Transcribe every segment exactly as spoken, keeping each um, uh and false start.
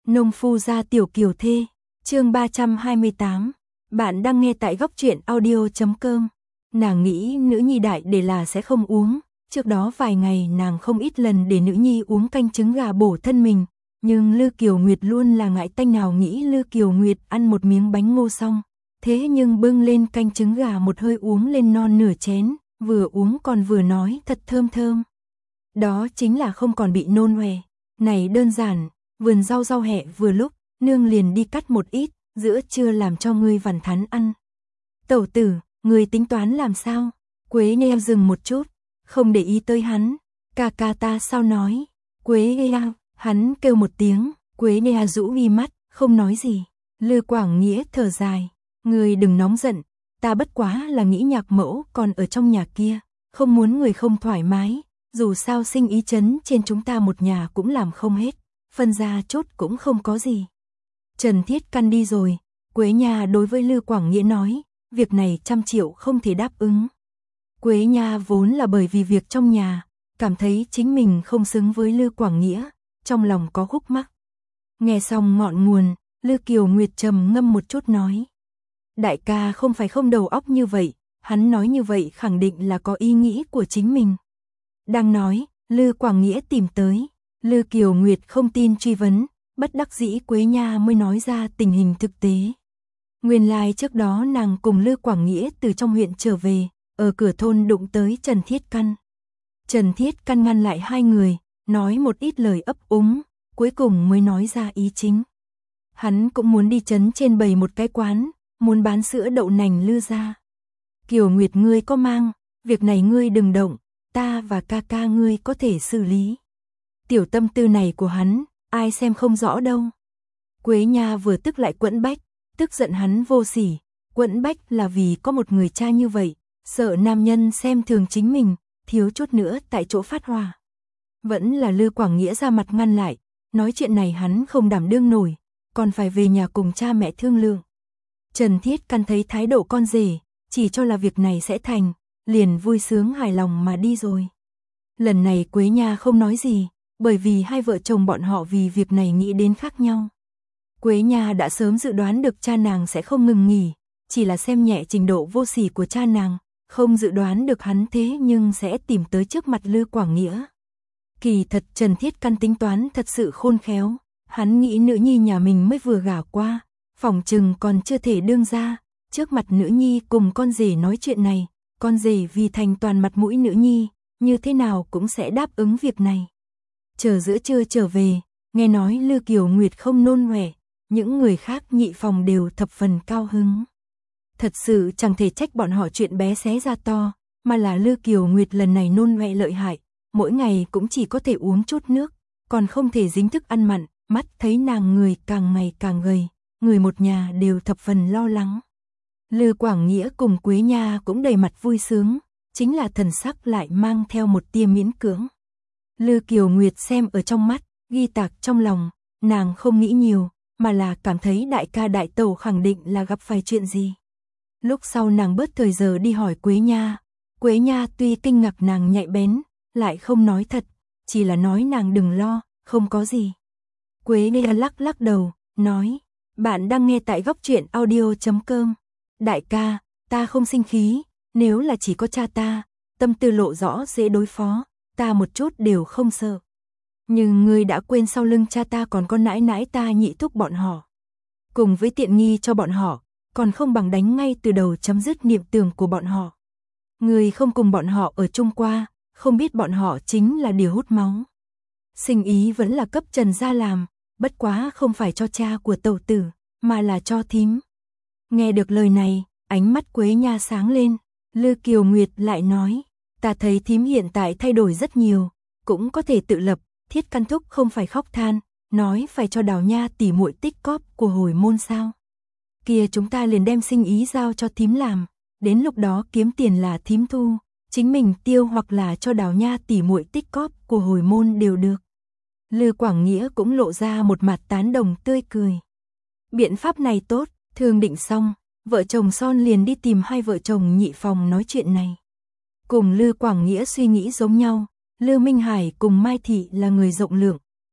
Nông phu gia tiểu kiều thê, chương ba trăm hai mươi tám. Bạn đang nghe tại góc truyện audio chấm com. Nàng nghĩ nữ nhi đại để là sẽ không uống, trước đó vài ngày nàng không ít lần để nữ nhi uống canh trứng gà bổ thân mình, nhưng Lư Kiều Nguyệt luôn là ngại tanh, nào nghĩ Lư Kiều Nguyệt ăn một miếng bánh ngô xong, thế nhưng bưng lên canh trứng gà một hơi uống lên non nửa chén, vừa uống còn vừa nói thật thơm thơm. Đó chính là không còn bị nôn hoè. Này đơn giản, vườn rau rau hẹ vừa lúc, nương liền đi cắt một ít, giữa trưa làm cho ngươi vằn thắn ăn. Tẩu tử, ngươi tính toán làm sao? Quế Nha dừng một chút, không để ý tới hắn. Ca ca ta sao nói? Quế Nha, hắn kêu một tiếng, Quế Nha rũ mi mắt, không nói gì. Lư Quảng Nghĩa thở dài, ngươi đừng nóng giận, ta bất quá là nghĩ Nhạc mẫu còn ở trong nhà kia, không muốn người không thoải mái, dù sao sinh ý chấn trên chúng ta một nhà cũng làm không hết, phân ra chốt cũng không có gì. Trần Thiết Căn đi rồi, Quế Nha đối với Lư Quảng Nghĩa nói, việc này trăm triệu không thể đáp ứng. Quế Nha vốn là bởi vì việc trong nhà, cảm thấy chính mình không xứng với Lư Quảng Nghĩa, trong lòng có khúc mắc. Nghe xong ngọn nguồn, Lư Kiều Nguyệt trầm ngâm một chút nói, đại ca không phải không đầu óc như vậy, hắn nói như vậy khẳng định là có ý nghĩ của chính mình. Đang nói, Lư Quảng Nghĩa tìm tới, Lư Kiều Nguyệt không tin truy vấn, bất đắc dĩ Quế Nha mới nói ra tình hình thực tế. Nguyên lai like trước đó nàng cùng Lư Quảng Nghĩa từ trong huyện trở về, ở cửa thôn đụng tới Trần Thiết Căn. Trần Thiết Căn ngăn lại hai người, nói một ít lời ấp úng, cuối cùng mới nói ra ý chính. Hắn cũng muốn đi trấn trên bày một cái quán, muốn bán sữa đậu nành Lư ra. Kiều Nguyệt ngươi có mang, việc này ngươi đừng động, ta và ca ca ngươi có thể xử lý. Tiểu tâm tư này của hắn, ai xem không rõ đâu. Quế Nha vừa tức lại quẫn bách, tức giận hắn vô sỉ, quẫn bách là vì có một người cha như vậy, sợ nam nhân xem thường chính mình, thiếu chút nữa tại chỗ phát hỏa. Vẫn là Lư Quảng Nghĩa ra mặt ngăn lại, nói chuyện này hắn không đảm đương nổi, còn phải về nhà cùng cha mẹ thương lượng. Trần Thiết Căn thấy thái độ con rể, chỉ cho là việc này sẽ thành, liền vui sướng hài lòng mà đi rồi. Lần này Quế Nha không nói gì, bởi vì hai vợ chồng bọn họ vì việc này nghĩ đến khác nhau. Quế Nha đã sớm dự đoán được cha nàng sẽ không ngừng nghỉ, chỉ là xem nhẹ trình độ vô sỉ của cha nàng, không dự đoán được hắn thế nhưng sẽ tìm tới trước mặt Lư Quảng Nghĩa. Kỳ thật Trần Thiết Căn tính toán thật sự khôn khéo, hắn nghĩ nữ nhi nhà mình mới vừa gả qua, phỏng chừng còn chưa thể đương ra, trước mặt nữ nhi cùng con rể nói chuyện này, con rể vì thành toàn mặt mũi nữ nhi, như thế nào cũng sẽ đáp ứng việc này. Chờ giữa trưa trở về, nghe nói Lư Kiều Nguyệt không nôn hoè, những người khác nhị phòng đều thập phần cao hứng. Thật sự chẳng thể trách bọn họ chuyện bé xé ra to, mà là Lư Kiều Nguyệt lần này nôn hoè lợi hại, mỗi ngày cũng chỉ có thể uống chút nước, còn không thể dính thức ăn mặn, mắt thấy nàng người càng ngày càng gầy, người một nhà đều thập phần lo lắng. Lư Quảng Nghĩa cùng Quế Nha cũng đầy mặt vui sướng, chính là thần sắc lại mang theo một tia miễn cưỡng. Lư Kiều Nguyệt xem ở trong mắt, ghi tạc trong lòng, nàng không nghĩ nhiều, mà là cảm thấy đại ca đại tẩu khẳng định là gặp phải chuyện gì. Lúc sau nàng bớt thời giờ đi hỏi Quế Nha, Quế Nha tuy kinh ngạc nàng nhạy bén, lại không nói thật, chỉ là nói nàng đừng lo, không có gì. Quế Nha lắc lắc đầu, nói, bạn đang nghe tại góc truyện audio chấm com. Đại ca, ta không sinh khí, nếu là chỉ có cha ta, tâm tư lộ rõ dễ đối phó, ta một chút đều không sợ. Nhưng ngươi đã quên sau lưng cha ta còn có nãi nãi ta nhị thúc bọn họ. Cùng với tiện nghi cho bọn họ, còn không bằng đánh ngay từ đầu chấm dứt niệm tưởng của bọn họ. Ngươi không cùng bọn họ ở chung qua, không biết bọn họ chính là điều hút máu. Sinh ý vẫn là cấp Trần gia làm, bất quá không phải cho cha của tẩu tử, mà là cho thím. Nghe được lời này, ánh mắt Quế Nha sáng lên, Lư Kiều Nguyệt lại nói, ta thấy thím hiện tại thay đổi rất nhiều, cũng có thể tự lập, Thiết Căn thúc không phải khóc than, nói phải cho Đào Nha tỉ muội tích cóp của hồi môn sao. Kia chúng ta liền đem sinh ý giao cho thím làm, đến lúc đó kiếm tiền là thím thu, chính mình tiêu hoặc là cho Đào Nha tỉ muội tích cóp của hồi môn đều được. Lư Quảng Nghĩa cũng lộ ra một mặt tán đồng tươi cười. Biện pháp này tốt, thương định xong, vợ chồng son liền đi tìm hai vợ chồng nhị phòng nói chuyện này. Cùng Lư Quảng Nghĩa suy nghĩ giống nhau, Lư Minh Hải cùng Mai Thị là người rộng lượng,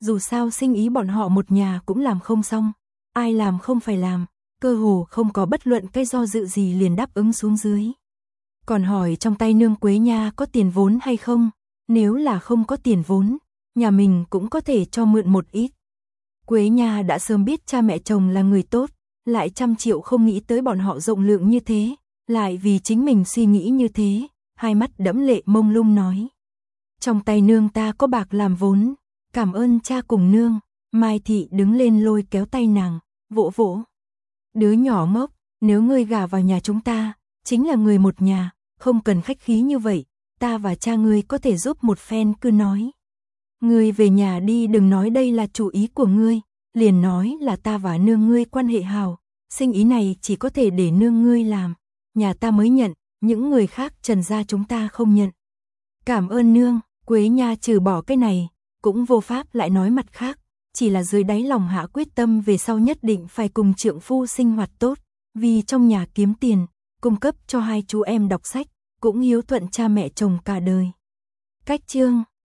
dù sao sinh ý bọn họ một nhà cũng làm không xong, ai làm không phải làm, cơ hồ không có bất luận cái do dự gì liền đáp ứng xuống dưới. Còn hỏi trong tay nương Quế Nha có tiền vốn hay không, nếu là không có tiền vốn, nhà mình cũng có thể cho mượn một ít. Quế Nha đã sớm biết cha mẹ chồng là người tốt, lại trăm triệu không nghĩ tới bọn họ rộng lượng như thế, lại vì chính mình suy nghĩ như thế, hai mắt đẫm lệ mông lung nói. Trong tay nương ta có bạc làm vốn, cảm ơn cha cùng nương. Mai Thị đứng lên lôi kéo tay nàng, vỗ vỗ. Đứa nhỏ ngốc, nếu ngươi gả vào nhà chúng ta, chính là người một nhà, không cần khách khí như vậy, ta và cha ngươi có thể giúp một phen, cứ nói. Ngươi về nhà đi, đừng nói đây là chủ ý của ngươi, liền nói là ta và nương ngươi quan hệ hào, sinh ý này chỉ có thể để nương ngươi làm, nhà ta mới nhận, những người khác Trần gia chúng ta không nhận. Cảm ơn nương. Quế Nha trừ bỏ cái này, cũng vô pháp lại nói mặt khác, chỉ là dưới đáy lòng hạ quyết tâm về sau nhất định phải cùng trượng phu sinh hoạt tốt, vì trong nhà kiếm tiền, cung cấp cho hai chú em đọc sách, cũng hiếu thuận cha mẹ chồng cả đời. Cách chương